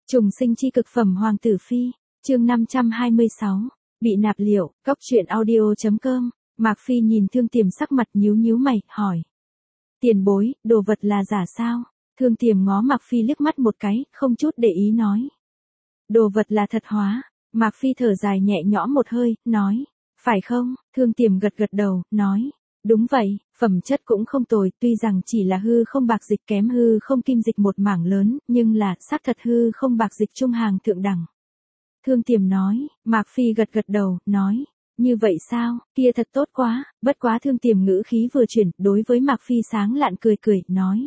Trùng sinh chi cực phẩm Hoàng tử phi, chương 526, bị nạp liệu, cóc truyện audio.com, Mạc Phi nhìn Thương Tiềm sắc mặt nhíu nhíu mày, hỏi. Tiền bối, đồ vật là giả sao? Thương Tiềm ngó Mạc Phi liếc mắt một cái, không chút để ý nói. Đồ vật là thật hóa, Mạc Phi thở dài nhẹ nhõm một hơi, nói. Phải không? Thương Tiềm gật gật đầu, nói. Đúng vậy, phẩm chất cũng không tồi, tuy rằng chỉ là hư không bạc dịch kém hư không kim dịch một mảng lớn, nhưng là, xác thật hư không bạc dịch trung hàng thượng đẳng. Thương Tiềm nói, Mạc Phi gật gật đầu, nói, như vậy sao, kia thật tốt quá, bất quá Thương Tiềm ngữ khí vừa chuyển, đối với Mạc Phi sáng lạn cười cười, nói.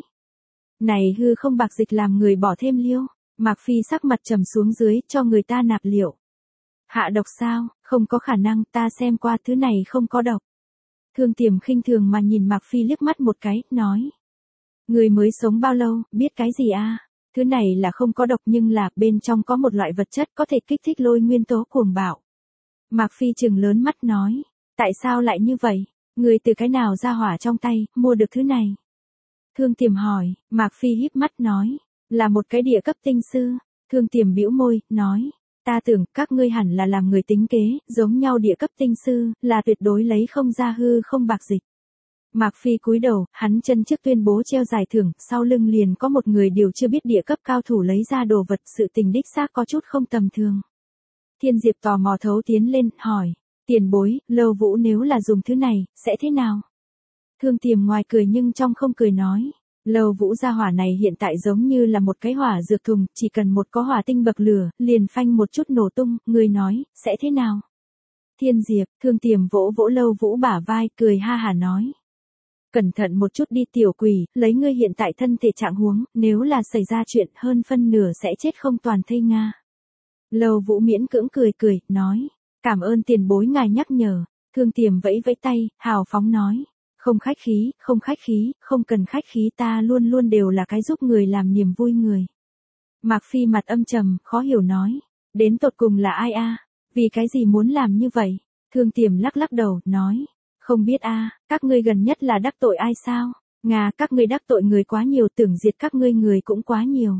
Này hư không bạc dịch làm người bỏ thêm liêu, Mạc Phi sắc mặt trầm xuống dưới, cho người ta nạp liệu. Hạ độc sao, không có khả năng, ta xem qua thứ này không có độc. Thương Tiềm khinh thường mà nhìn Mạc Phi liếc mắt một cái, nói. Người mới sống bao lâu, biết cái gì à? Thứ này là không có độc nhưng là bên trong có một loại vật chất có thể kích thích lôi nguyên tố cuồng bạo. Mạc Phi trừng lớn mắt nói. Tại sao lại như vậy? Người từ cái nào ra hỏa trong tay, mua được thứ này? Thương Tiềm hỏi, Mạc Phi híp mắt nói. Là một cái địa cấp tinh sư. Thương Tiềm bĩu môi, nói. Ta tưởng các ngươi hẳn là làm người tính kế, giống nhau địa cấp tinh sư, là tuyệt đối lấy không ra hư không bạc dịch. Mạc Phi cúi đầu, hắn chân trước tuyên bố treo giải thưởng, sau lưng liền có một người điều chưa biết địa cấp cao thủ lấy ra đồ vật, sự tình đích xác có chút không tầm thường. Thiên Diệp tò mò thấu tiến lên, hỏi, tiền bối, Lâu Vũ nếu là dùng thứ này, sẽ thế nào? Thương Tiềm ngoài cười nhưng trong không cười nói. Lâu Vũ gia hỏa này hiện tại giống như là một cái hỏa dược thùng, chỉ cần một có hỏa tinh bậc lửa, liền phanh một chút nổ tung, người nói, sẽ thế nào? Thiên Diệp, Thương Tiềm vỗ vỗ Lâu Vũ bả vai, cười ha hà nói. Cẩn thận một chút đi tiểu quỷ, lấy ngươi hiện tại thân thể trạng huống, nếu là xảy ra chuyện hơn phân nửa sẽ chết không toàn thây Nga. Lâu Vũ miễn cưỡng cười cười, nói, cảm ơn tiền bối ngài nhắc nhở. Thương Tiềm vẫy vẫy tay, hào phóng nói. Không khách khí, không khách khí, không cần khách khí, ta luôn luôn đều là cái giúp người làm niềm vui người. Mạc Phi mặt âm trầm, khó hiểu nói. Đến tột cùng là ai a? Vì cái gì muốn làm như vậy? Thương Tiềm lắc lắc đầu, nói. Không biết a, các ngươi gần nhất là đắc tội ai sao? Ngà, các ngươi đắc tội người quá nhiều, tưởng diệt các ngươi người cũng quá nhiều.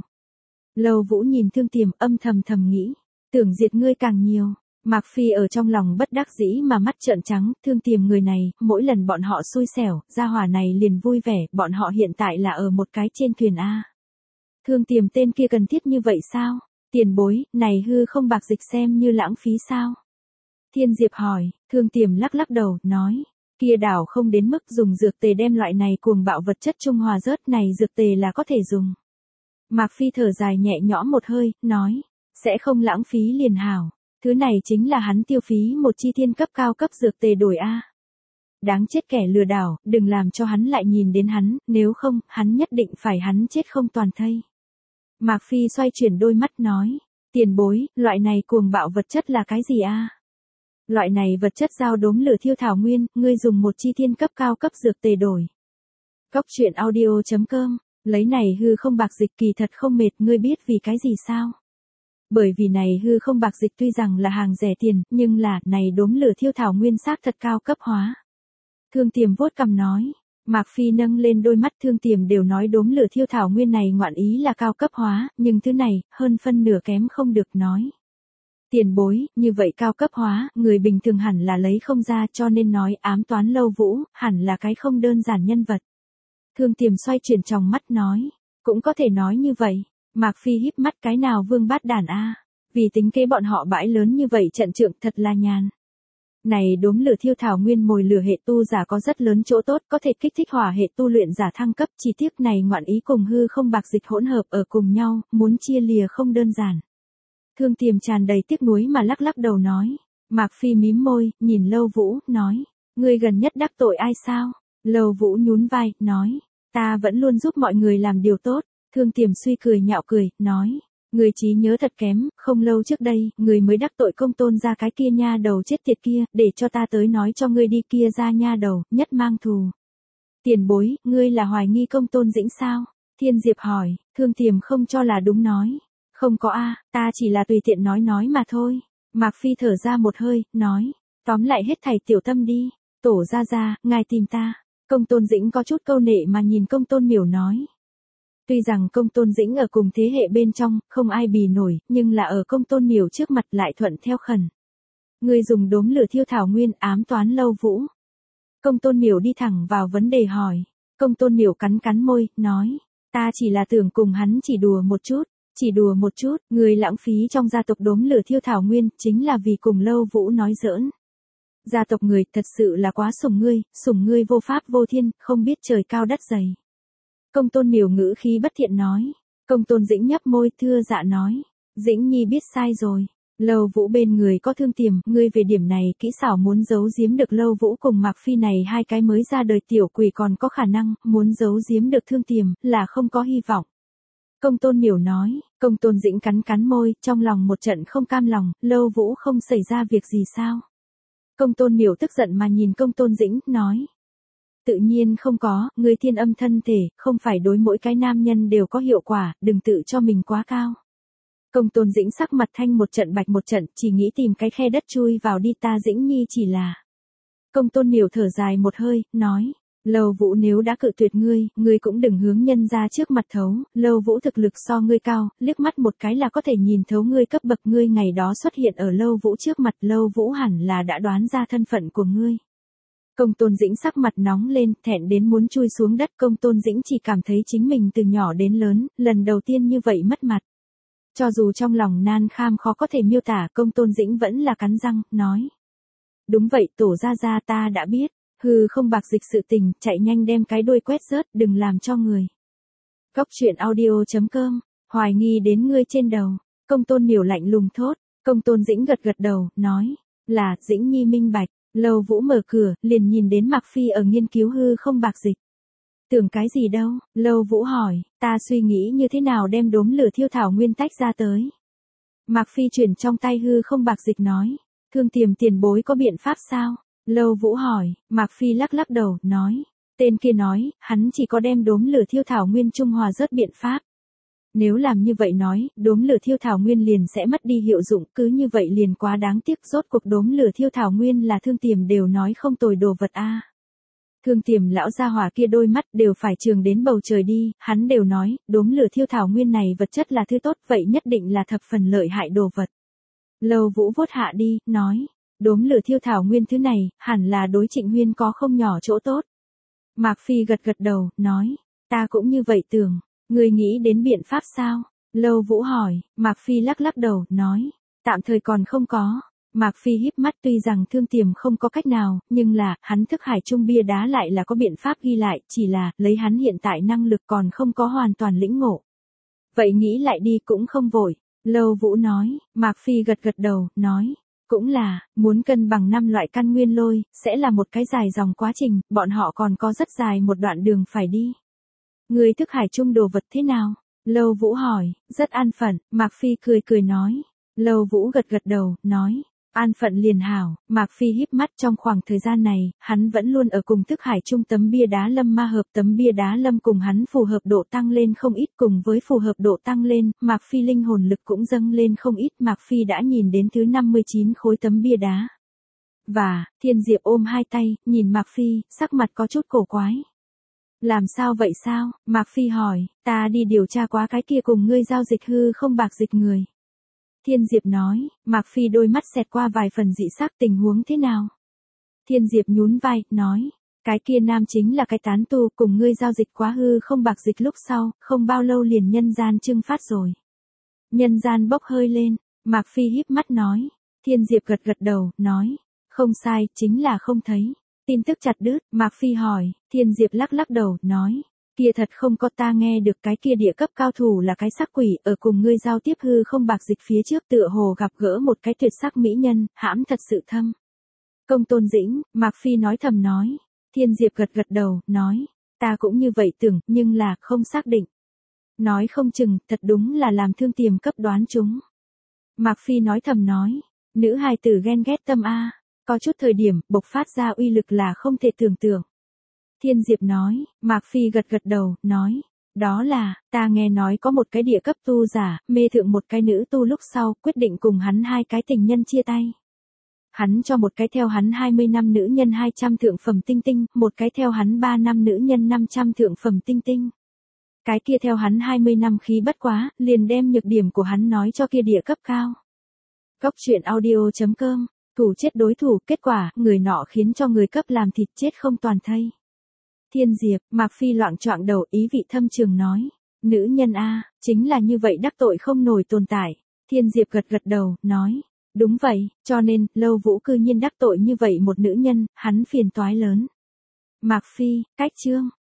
Lâu Vũ nhìn Thương Tiềm âm thầm nghĩ. Tưởng diệt ngươi càng nhiều. Mạc Phi ở trong lòng bất đắc dĩ mà mắt trợn trắng, Thương Tiềm người này, mỗi lần bọn họ xui xẻo, gia hỏa này liền vui vẻ, bọn họ hiện tại là ở một cái trên thuyền A. Thương Tiềm tên kia cần thiết như vậy sao? Tiền bối, này hư không bạc dịch xem như lãng phí sao? Thiên Diệp hỏi, Thương Tiềm lắc lắc đầu, nói, kia đảo không đến mức dùng dược tề đem loại này cuồng bạo vật chất trung hòa rớt, này dược tề là có thể dùng. Mạc Phi thở dài nhẹ nhõm một hơi, nói, sẽ không lãng phí liền hảo. Thứ này chính là hắn tiêu phí một chi thiên cấp cao cấp dược tề đổi A. Đáng chết kẻ lừa đảo, đừng làm cho hắn lại nhìn đến hắn, nếu không, hắn nhất định phải hắn chết không toàn thây. Mạc Phi xoay chuyển đôi mắt nói, tiền bối, loại này cuồng bạo vật chất là cái gì A? Loại này vật chất giao đốm lửa thiêu thảo nguyên, ngươi dùng một chi thiên cấp cao cấp dược tề đổi. Cóc truyện audio.com, lấy này hư không bạc dịch kỳ thật không mệt, ngươi biết vì cái gì sao? Bởi vì này hư không bạc dịch tuy rằng là hàng rẻ tiền, nhưng là, này đốm lửa thiêu thảo nguyên xác thật cao cấp hóa. Thương Tiềm vuốt cằm nói. Mạc Phi nâng lên đôi mắt, Thương Tiềm đều nói đốm lửa thiêu thảo nguyên này ngoạn ý là cao cấp hóa, nhưng thứ này, hơn phân nửa kém không được nói. Tiền bối, như vậy cao cấp hóa, người bình thường hẳn là lấy không ra, cho nên nói ám toán Lâu Vũ, hẳn là cái không đơn giản nhân vật. Thương Tiềm xoay chuyển tròng mắt nói. Cũng có thể nói như vậy. Mạc Phi híp mắt, cái nào vương bát đàn a, vì tính kế bọn họ bãi lớn như vậy trận trượng thật là nhàn. Này đốm lửa thiêu thảo nguyên mồi lửa hệ tu giả có rất lớn chỗ tốt, có thể kích thích hỏa hệ tu luyện giả thăng cấp, chi tiết này ngoạn ý cùng hư không bạc dịch hỗn hợp ở cùng nhau, muốn chia lìa không đơn giản. Thương Tiềm tràn đầy tiếc nuối mà lắc lắc đầu nói. Mạc Phi mím môi, nhìn Lâu Vũ, nói, ngươi gần nhất đắc tội ai sao? Lâu Vũ nhún vai, nói, ta vẫn luôn giúp mọi người làm điều tốt. Thương Tiềm suy cười nhạo cười, nói, người trí nhớ thật kém, không lâu trước đây, người mới đắc tội Công Tôn ra cái kia nha đầu chết tiệt kia, để cho ta tới nói cho ngươi đi, kia ra nha đầu, nhất mang thù. Tiền bối, ngươi là hoài nghi Công Tôn Dĩnh sao? Thiên Diệp hỏi. Thương Tiềm không cho là đúng nói. Không có a, ta chỉ là tùy tiện nói mà thôi. Mạc Phi thở ra một hơi, nói, tóm lại hết thảy tiểu tâm đi, tổ ra, ngài tìm ta. Công Tôn Dĩnh có chút câu nệ mà nhìn Công Tôn Miểu nói. Tuy rằng Công Tôn Dĩnh ở cùng thế hệ bên trong, không ai bì nổi, nhưng là ở Công Tôn Miểu trước mặt lại thuận theo khẩn. Ngươi dùng đốm lửa thiêu thảo nguyên ám toán Lâu Vũ. Công Tôn Miểu đi thẳng vào vấn đề hỏi. Công Tôn Miểu cắn cắn môi, nói. Ta chỉ là tưởng cùng hắn chỉ đùa một chút, người lãng phí trong gia tộc đốm lửa thiêu thảo nguyên, chính là vì cùng Lâu Vũ nói giỡn. Gia tộc người thật sự là quá sủng ngươi vô pháp vô thiên, không biết trời cao đất dày. Công Tôn Miểu ngữ khí bất thiện nói. Công Tôn Dĩnh nhấp môi thưa dạ nói. Dĩnh Nhi biết sai rồi. Lâu Vũ bên người có Thương Tiềm, ngươi về điểm này kỹ xảo muốn giấu giếm được Lâu Vũ cùng Mạc Phi này hai cái mới ra đời tiểu quỷ còn có khả năng, muốn giấu giếm được Thương Tiềm, là không có hy vọng. Công Tôn Miểu nói. Công Tôn Dĩnh cắn cắn môi, trong lòng một trận không cam lòng, Lâu Vũ không xảy ra việc gì sao? Công Tôn Miểu tức giận mà nhìn Công Tôn Dĩnh, nói. Tự nhiên không có, người thiên âm thân thể, không phải đối mỗi cái nam nhân đều có hiệu quả, đừng tự cho mình quá cao. Công Tôn Dĩnh sắc mặt thanh một trận bạch một trận, chỉ nghĩ tìm cái khe đất chui vào đi ta Dĩnh Nhi chỉ là. Công Tôn Miểu thở dài một hơi, nói. Lâu Vũ nếu đã cự tuyệt ngươi cũng đừng hướng nhân ra trước mặt thấu, Lâu Vũ thực lực so ngươi cao, liếc mắt một cái là có thể nhìn thấu ngươi cấp bậc ngươi ngày đó xuất hiện ở Lâu Vũ trước mặt, Lâu Vũ hẳn là đã đoán ra thân phận của ngươi. Công Tôn Dĩnh sắc mặt nóng lên, thẹn đến muốn chui xuống đất. Công Tôn Dĩnh chỉ cảm thấy chính mình từ nhỏ đến lớn, lần đầu tiên như vậy mất mặt. Cho dù trong lòng nan kham khó có thể miêu tả, Công Tôn Dĩnh vẫn là cắn răng, nói. Đúng vậy, tổ gia ta đã biết, hư không bạc dịch sự tình, chạy nhanh đem cái đuôi quét rớt, đừng làm cho người. Góc truyện audio.com, hoài nghi đến ngươi trên đầu. Công Tôn Miểu lạnh lùng thốt. Công Tôn Dĩnh gật gật đầu, nói. Là, Dĩnh Nhi minh bạch. Lâu Vũ mở cửa, liền nhìn đến Mạc Phi ở nghiên cứu hư không bạc dịch. Tưởng cái gì đâu? Lâu Vũ hỏi. Ta suy nghĩ như thế nào đem đốm lửa thiêu thảo nguyên tách ra tới. Mạc Phi chuyển trong tay hư không bạc dịch nói. Thương Tiềm tiền bối có biện pháp sao? Lâu Vũ hỏi. Mạc Phi lắc lắc đầu, nói. Tên kia nói, hắn chỉ có đem đốm lửa thiêu thảo nguyên trung hòa rớt biện pháp. Nếu làm như vậy nói, đốm lửa thiêu thảo nguyên liền sẽ mất đi hiệu dụng, cứ như vậy liền quá đáng tiếc, rốt cuộc đốm lửa thiêu thảo nguyên là Thương Tiềm đều nói không tồi đồ vật a. Thương Tiềm lão gia hỏa kia đôi mắt đều phải trường đến bầu trời đi, hắn đều nói, đốm lửa thiêu thảo nguyên này vật chất là thứ tốt, vậy nhất định là thập phần lợi hại đồ vật. Lâu Vũ vuốt hạ đi, nói, đốm lửa thiêu thảo nguyên thứ này, hẳn là đối Trịnh Huyên có không nhỏ chỗ tốt. Mạc Phi gật gật đầu, nói, ta cũng như vậy tưởng. Ngươi nghĩ đến biện pháp sao? Lâu Vũ hỏi. Mạc Phi lắc lắc đầu, nói. Tạm thời còn không có. Mạc Phi híp mắt, tuy rằng Thương Tiềm không có cách nào, nhưng là, hắn thức hải trung bia đá lại là có biện pháp ghi lại, chỉ là, lấy hắn hiện tại năng lực còn không có hoàn toàn lĩnh ngộ. Vậy nghĩ lại đi cũng không vội. Lâu Vũ nói. Mạc Phi gật gật đầu, nói. Cũng là, muốn cân bằng 5 loại căn nguyên lôi, sẽ là một cái dài dòng quá trình, bọn họ còn có rất dài một đoạn đường phải đi. Người thức hải trung đồ vật thế nào? Lâu Vũ hỏi. Rất an phận. Mạc Phi cười cười nói. Lâu Vũ gật gật đầu, nói. An phận liền hảo. Mạc Phi híp mắt, trong khoảng thời gian này, hắn vẫn luôn ở cùng thức hải trung tấm bia đá lâm ma hợp, tấm bia đá lâm cùng hắn phù hợp độ tăng lên không ít, cùng với phù hợp độ tăng lên, Mạc Phi linh hồn lực cũng dâng lên không ít. Mạc Phi đã nhìn đến thứ 59 khối tấm bia đá. Và, Thiên Diệp ôm hai tay, nhìn Mạc Phi, sắc mặt có chút cổ quái. Làm sao vậy sao? Mạc Phi hỏi. Ta đi điều tra quá cái kia cùng ngươi giao dịch hư không bạc dịch người. Thiên Diệp nói. Mạc Phi đôi mắt xẹt qua vài phần dị sắc, tình huống thế nào? Thiên Diệp nhún vai, nói. Cái kia nam chính là cái tán tu, cùng ngươi giao dịch quá hư không bạc dịch lúc sau, không bao lâu liền nhân gian trưng phát rồi. Nhân gian bốc hơi lên. Mạc Phi híp mắt nói. Thiên Diệp gật gật đầu, nói. Không sai, chính là không thấy. Tin tức chặt đứt. Mạc Phi hỏi. Thiên Diệp lắc lắc đầu, nói. Kia thật không có, ta nghe được cái kia địa cấp cao thủ là cái sắc quỷ, ở cùng ngươi giao tiếp hư không bạc dịch phía trước tựa hồ gặp gỡ một cái tuyệt sắc mỹ nhân, hãm thật sự thâm. Công Tôn Dĩnh. Mạc Phi nói thầm nói. Thiên Diệp gật gật đầu, nói. Ta cũng như vậy tưởng, nhưng là không xác định. Nói không chừng, thật đúng là làm Thương Tiềm cấp đoán chúng. Mạc Phi nói thầm nói. Nữ hài tử ghen ghét tâm a. Có chút thời điểm, bộc phát ra uy lực là không thể tưởng tượng. Thiên Diệp nói. Mạc Phi gật gật đầu, nói. Đó là, ta nghe nói có một cái địa cấp tu giả, mê thượng một cái nữ tu lúc sau, quyết định cùng hắn hai cái tình nhân chia tay. Hắn cho một cái theo hắn 20 năm nữ nhân 200 thượng phẩm tinh tinh, một cái theo hắn 3 năm nữ nhân 500 thượng phẩm tinh tinh. Cái kia theo hắn 20 năm khí bất quá, liền đem nhược điểm của hắn nói cho kia địa cấp cao. Cốc truyện audio.com, thủ chết đối thủ, kết quả, người nọ khiến cho người cấp làm thịt chết không toàn thây. Thiên Diệp, Mạc Phi loạng choạng đầu, ý vị thâm trường nói. Nữ nhân A, chính là như vậy đắc tội không nổi tồn tại. Thiên Diệp gật gật đầu, nói. Đúng vậy, cho nên, Lâu Vũ cư nhiên đắc tội như vậy một nữ nhân, hắn phiền toái lớn. Mạc Phi, cách chương.